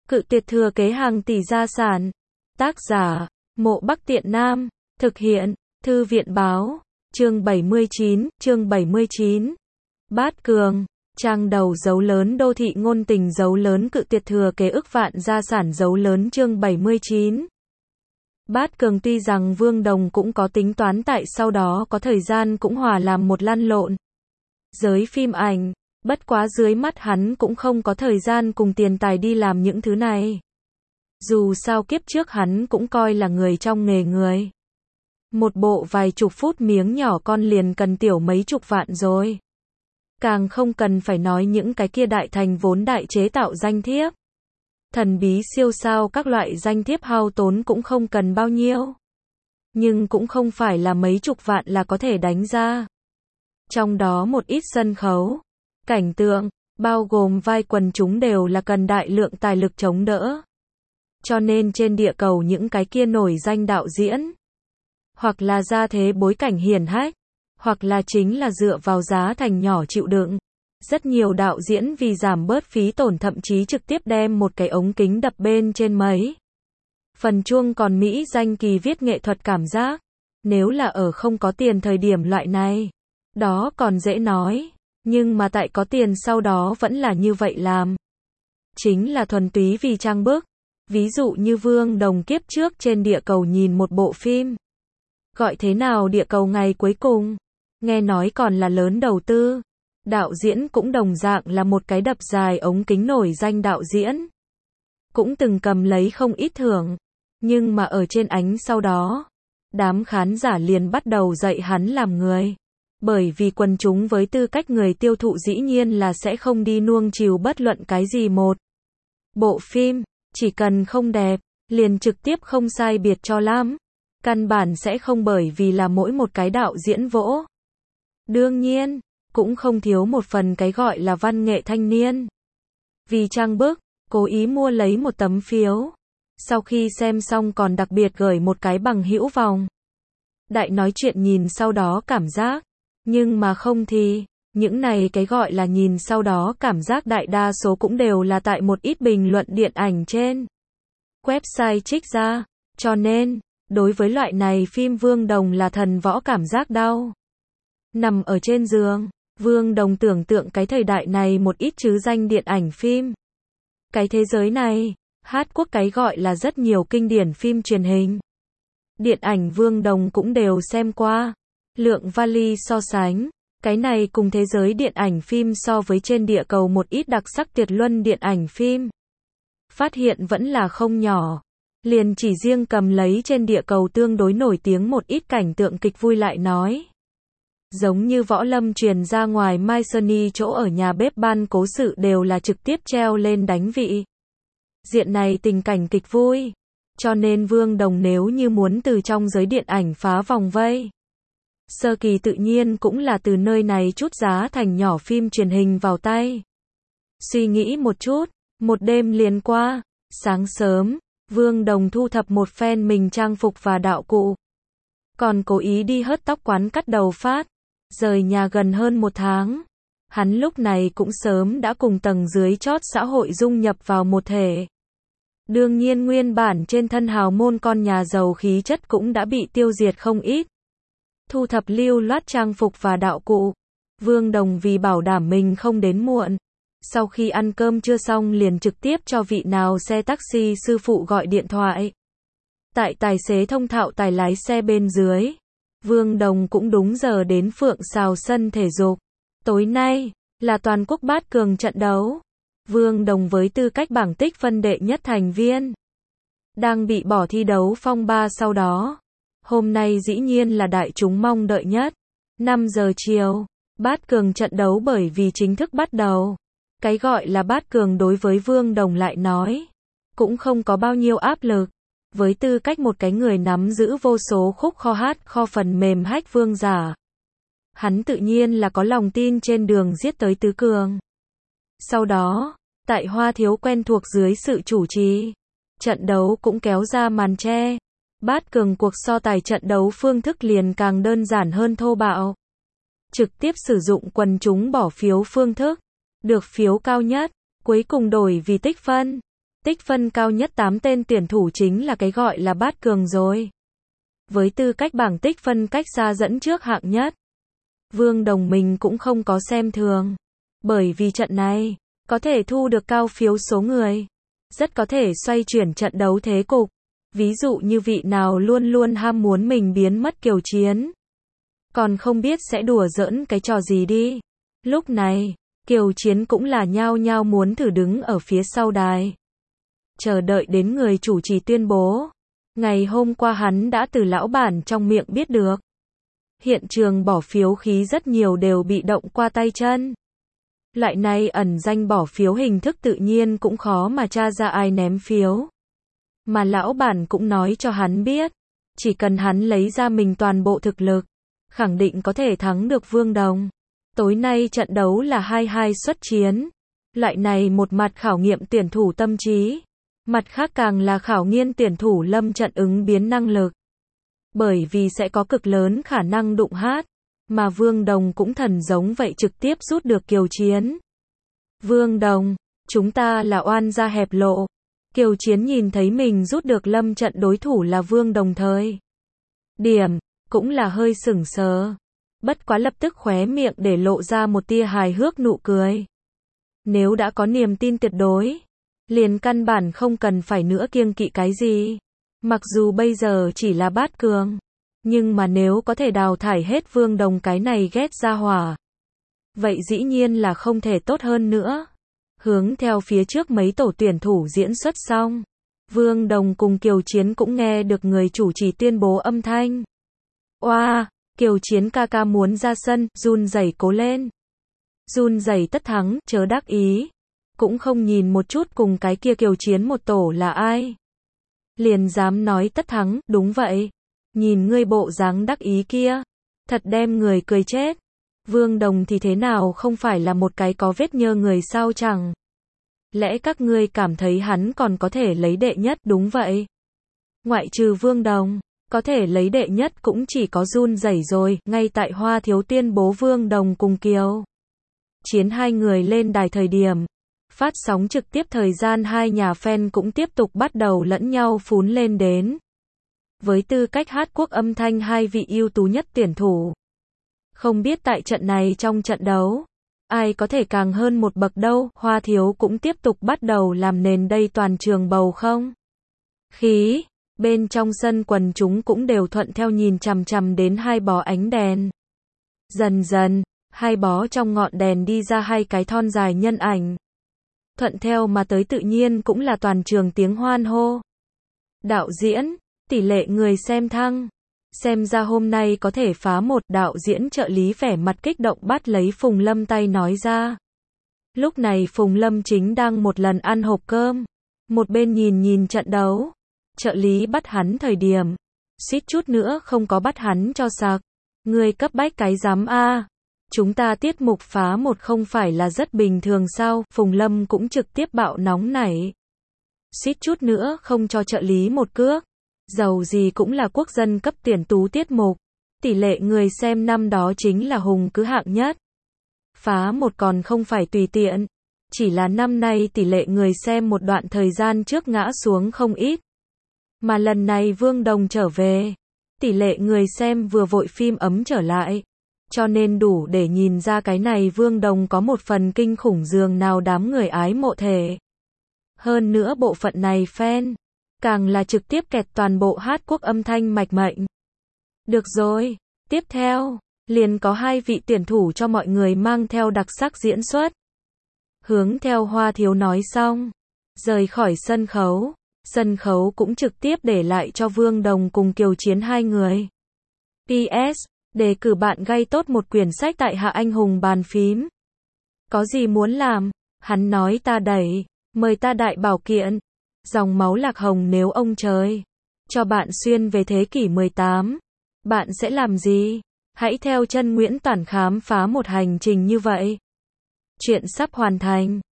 Cự tuyệt thừa kế hàng tỷ gia sản. Tác giả, Mộ Bắc Tiện Nam. Thực hiện, Thư viện báo. Chương 79. Bát Cường. Trang đầu dấu lớn đô thị ngôn tình dấu lớn cự tuyệt thừa kế ức vạn gia sản dấu lớn chương 79. Bát Cường tuy rằng Vương Đồng cũng có tính toán tại sau đó có thời gian cũng hòa làm một lăn lộn giới phim ảnh, bất quá dưới mắt hắn cũng không có thời gian cùng tiền tài đi làm những thứ này. Dù sao kiếp trước hắn cũng coi là người trong nghề người. Một bộ vài chục phút miếng nhỏ con liền cần tiểu mấy chục vạn rồi. Càng không cần phải nói những cái kia đại thành vốn đại chế tạo danh thiếp. Thần bí siêu sao các loại danh thiếp hao tốn cũng không cần bao nhiêu. Nhưng cũng không phải là mấy chục vạn là có thể đánh ra. Trong đó một ít sân khấu, cảnh tượng, bao gồm vai quần chúng đều là cần đại lượng tài lực chống đỡ. Cho nên trên địa cầu những cái kia nổi danh đạo diễn, hoặc là gia thế bối cảnh hiển hách, hoặc là chính là dựa vào giá thành nhỏ chịu đựng. Rất nhiều đạo diễn vì giảm bớt phí tổn thậm chí trực tiếp đem một cái ống kính đập bên trên mấy phần chuông còn mỹ danh kỳ viết nghệ thuật cảm giác. Nếu là ở không có tiền thời điểm loại này, đó còn dễ nói. Nhưng mà tại có tiền sau đó vẫn là như vậy làm. Chính là thuần túy vì trang bức. Ví dụ như Vương Đồng kiếp trước trên địa cầu nhìn một bộ phim. Gọi thế nào địa cầu ngày cuối cùng. Nghe nói còn là lớn đầu tư. Đạo diễn cũng đồng dạng là một cái đập dài ống kính nổi danh đạo diễn. Cũng từng cầm lấy không ít thưởng. Nhưng mà ở trên ánh sau đó, đám khán giả liền bắt đầu dạy hắn làm người. Bởi vì quần chúng với tư cách người tiêu thụ dĩ nhiên là sẽ không đi nuông chiều bất luận cái gì một bộ phim, chỉ cần không đẹp, liền trực tiếp không sai biệt cho lắm. Căn bản sẽ không bởi vì là mỗi một cái đạo diễn vỗ. Đương nhiên, cũng không thiếu một phần cái gọi là văn nghệ thanh niên. Vì trang bức, cố ý mua lấy một tấm phiếu. Sau khi xem xong còn đặc biệt gửi một cái bằng hữu vòng. Đại nói chuyện nhìn sau đó cảm giác. Nhưng mà không thì, những này cái gọi là nhìn sau đó cảm giác đại đa số cũng đều là tại một ít bình luận điện ảnh trên website trích ra. Cho nên, đối với loại này phim Vương Đồng là thần võ cảm giác đau. Nằm ở trên giường, Vương Đồng tưởng tượng cái thời đại này một ít chứ danh điện ảnh phim. Cái thế giới này, hát quốc cái gọi là rất nhiều kinh điển phim truyền hình. Điện ảnh Vương Đồng cũng đều xem qua. Lượng vali so sánh, cái này cùng thế giới điện ảnh phim so với trên địa cầu một ít đặc sắc tuyệt luân điện ảnh phim. Phát hiện vẫn là không nhỏ. Liền chỉ riêng cầm lấy trên địa cầu tương đối nổi tiếng một ít cảnh tượng kịch vui lại nói. Giống như Võ Lâm truyền ra ngoài Mai Sunny chỗ ở nhà bếp ban cố sự đều là trực tiếp treo lên đánh vị. Diện này tình cảnh kịch vui. Cho nên Vương Đồng nếu như muốn từ trong giới điện ảnh phá vòng vây. Sơ kỳ tự nhiên cũng là từ nơi này chút giá thành nhỏ phim truyền hình vào tay. Suy nghĩ một chút, một đêm liền qua, sáng sớm, Vương Đồng thu thập một phen mình trang phục và đạo cụ. Còn cố ý đi hớt tóc quán cắt đầu phát, rời nhà gần hơn một tháng. Hắn lúc này cũng sớm đã cùng tầng dưới chót xã hội dung nhập vào một thể. Đương nhiên nguyên bản trên thân hào môn con nhà giàu khí chất cũng đã bị tiêu diệt không ít. Thu thập lưu loát trang phục và đạo cụ. Vương Đồng vì bảo đảm mình không đến muộn. Sau khi ăn cơm trưa xong liền trực tiếp cho vị nào xe taxi sư phụ gọi điện thoại. Tại tài xế thông thạo tài lái xe bên dưới. Vương Đồng cũng đúng giờ đến Phượng Sào sân thể dục. Tối nay, là toàn quốc Bát Cường trận đấu. Vương Đồng với tư cách bảng tích phân đệ nhất thành viên. Đang bị bỏ thi đấu phong ba sau đó. Hôm nay dĩ nhiên là đại chúng mong đợi nhất. 5 giờ chiều, Bát Cường trận đấu bởi vì chính thức bắt đầu. Cái gọi là Bát Cường đối với Vương Đồng lại nói. Cũng không có bao nhiêu áp lực. Với tư cách một cái người nắm giữ vô số khúc kho hát kho phần mềm hách vương giả. Hắn tự nhiên là có lòng tin trên đường giết tới tứ cường. Sau đó, tại Hoa Thiếu quen thuộc dưới sự chủ trì. Trận đấu cũng kéo ra màn che. Bát Cường cuộc so tài trận đấu phương thức liền càng đơn giản hơn thô bạo. Trực tiếp sử dụng quần chúng bỏ phiếu phương thức. Được phiếu cao nhất, cuối cùng đổi vì tích phân. Tích phân cao nhất 8 tên tuyển thủ chính là cái gọi là bát cường rồi. Với tư cách bảng tích phân cách xa dẫn trước hạng nhất, Vương Đồng mình cũng không có xem thường. Bởi vì trận này, có thể thu được cao phiếu số người. Rất có thể xoay chuyển trận đấu thế cục. Ví dụ như vị nào luôn luôn ham muốn mình biến mất Kiều Chiến. Còn không biết sẽ đùa giỡn cái trò gì đi. Lúc này, Kiều Chiến cũng là nhao nhao muốn thử đứng ở phía sau đài. Chờ đợi đến người chủ trì tuyên bố. Ngày hôm qua hắn đã từ lão bản trong miệng biết được. Hiện trường bỏ phiếu khí rất nhiều đều bị động qua tay chân. Loại này ẩn danh bỏ phiếu hình thức tự nhiên cũng khó mà tra ra ai ném phiếu. Mà lão bản cũng nói cho hắn biết, chỉ cần hắn lấy ra mình toàn bộ thực lực, khẳng định có thể thắng được Vương Đồng. Tối nay trận đấu là 2-2 xuất chiến. Loại này một mặt khảo nghiệm tuyển thủ tâm trí, mặt khác càng là khảo nghiên tuyển thủ lâm trận ứng biến năng lực. Bởi vì sẽ có cực lớn khả năng đụng hát, mà Vương Đồng cũng thần giống vậy trực tiếp rút được Kiều Chiến. Vương Đồng, chúng ta là oan gia hẹp lộ. Kiều Chiến nhìn thấy mình rút được lâm trận đối thủ là Vương Đồng thời điểm, cũng là hơi sửng sờ. Bất quá lập tức khóe miệng để lộ ra một tia hài hước nụ cười. Nếu đã có niềm tin tuyệt đối, liền căn bản không cần phải nữa kiêng kỵ cái gì. Mặc dù bây giờ chỉ là bát cường, nhưng mà nếu có thể đào thải hết Vương Đồng cái này ghét ra hỏa, vậy dĩ nhiên là không thể tốt hơn nữa. Hướng theo phía trước mấy tổ tuyển thủ diễn xuất xong, Vương Đồng cùng Kiều Chiến cũng nghe được người chủ trì tuyên bố âm thanh. Oa, Kiều Chiến ca ca muốn ra sân, run rẩy cố lên. Run rẩy tất thắng, chớ đắc ý. Cũng không nhìn một chút cùng cái kia Kiều Chiến một tổ là ai. Liền dám nói tất thắng, đúng vậy. Nhìn ngươi bộ dáng đắc ý kia, thật đem người cười chết. Vương Đồng thì thế nào không phải là một cái có vết nhơ người sao chẳng. Lẽ các ngươi cảm thấy hắn còn có thể lấy đệ nhất đúng vậy. Ngoại trừ Vương Đồng, có thể lấy đệ nhất cũng chỉ có run rẩy rồi. Ngay tại Hoa Thiếu tuyên bố Vương Đồng cùng Kiều Chiến hai người lên đài thời điểm, phát sóng trực tiếp thời gian hai nhà fan cũng tiếp tục bắt đầu lẫn nhau phún lên đến. Với tư cách hát quốc âm thanh hai vị ưu tú nhất tuyển thủ. Không biết tại trận này trong trận đấu, ai có thể càng hơn một bậc đâu, Hoa Thiếu cũng tiếp tục bắt đầu làm nền đây toàn trường bầu không khí. Bên trong sân quần chúng cũng đều thuận theo nhìn chằm chằm đến hai bó ánh đèn. Dần dần, hai bó trong ngọn đèn đi ra hai cái thon dài nhân ảnh. Thuận theo mà tới tự nhiên cũng là toàn trường tiếng hoan hô. Đạo diễn, tỷ lệ người xem thăng. Xem ra hôm nay có thể phá một, đạo diễn trợ lý vẻ mặt kích động bắt lấy Phùng Lâm tay nói ra. Lúc này Phùng Lâm chính đang một lần ăn hộp cơm. Một bên nhìn trận đấu. Trợ lý bắt hắn thời điểm. Suýt chút nữa không có bắt hắn cho sặc. Người cấp bách cái giám a. Chúng ta tiết mục phá một không phải là rất bình thường sao? Phùng Lâm cũng trực tiếp bạo nóng nảy. Suýt chút nữa không cho trợ lý một cước. Dầu gì cũng là quốc dân cấp tuyển tú tiết mục. Tỷ lệ người xem năm đó chính là hùng cứ hạng nhất. Phá một còn không phải tùy tiện. Chỉ là năm nay tỷ lệ người xem một đoạn thời gian trước ngã xuống không ít. Mà lần này Vương Đồng trở về. Tỷ lệ người xem vừa vội phim ấm trở lại. Cho nên đủ để nhìn ra cái này Vương Đồng có một phần kinh khủng dường nào đám người ái mộ thể. Hơn nữa bộ phận này fan, càng là trực tiếp kẹt toàn bộ hát quốc âm thanh mạch mệnh. Được rồi, tiếp theo, liền có hai vị tuyển thủ cho mọi người mang theo đặc sắc diễn xuất. Hướng theo Hoa Thiếu nói xong, rời khỏi sân khấu cũng trực tiếp để lại cho Vương Đồng cùng Kiều Chiến hai người. PS, đề cử bạn gay tốt một quyển sách tại Hạ Anh Hùng bàn phím. Có gì muốn làm? Hắn nói ta đẩy, mời ta đại bảo kiện. Dòng máu lạc hồng nếu ông trời cho bạn xuyên về thế kỷ 18, bạn sẽ làm gì? Hãy theo chân Nguyễn Toản khám phá một hành trình như vậy. Chuyện sắp hoàn thành.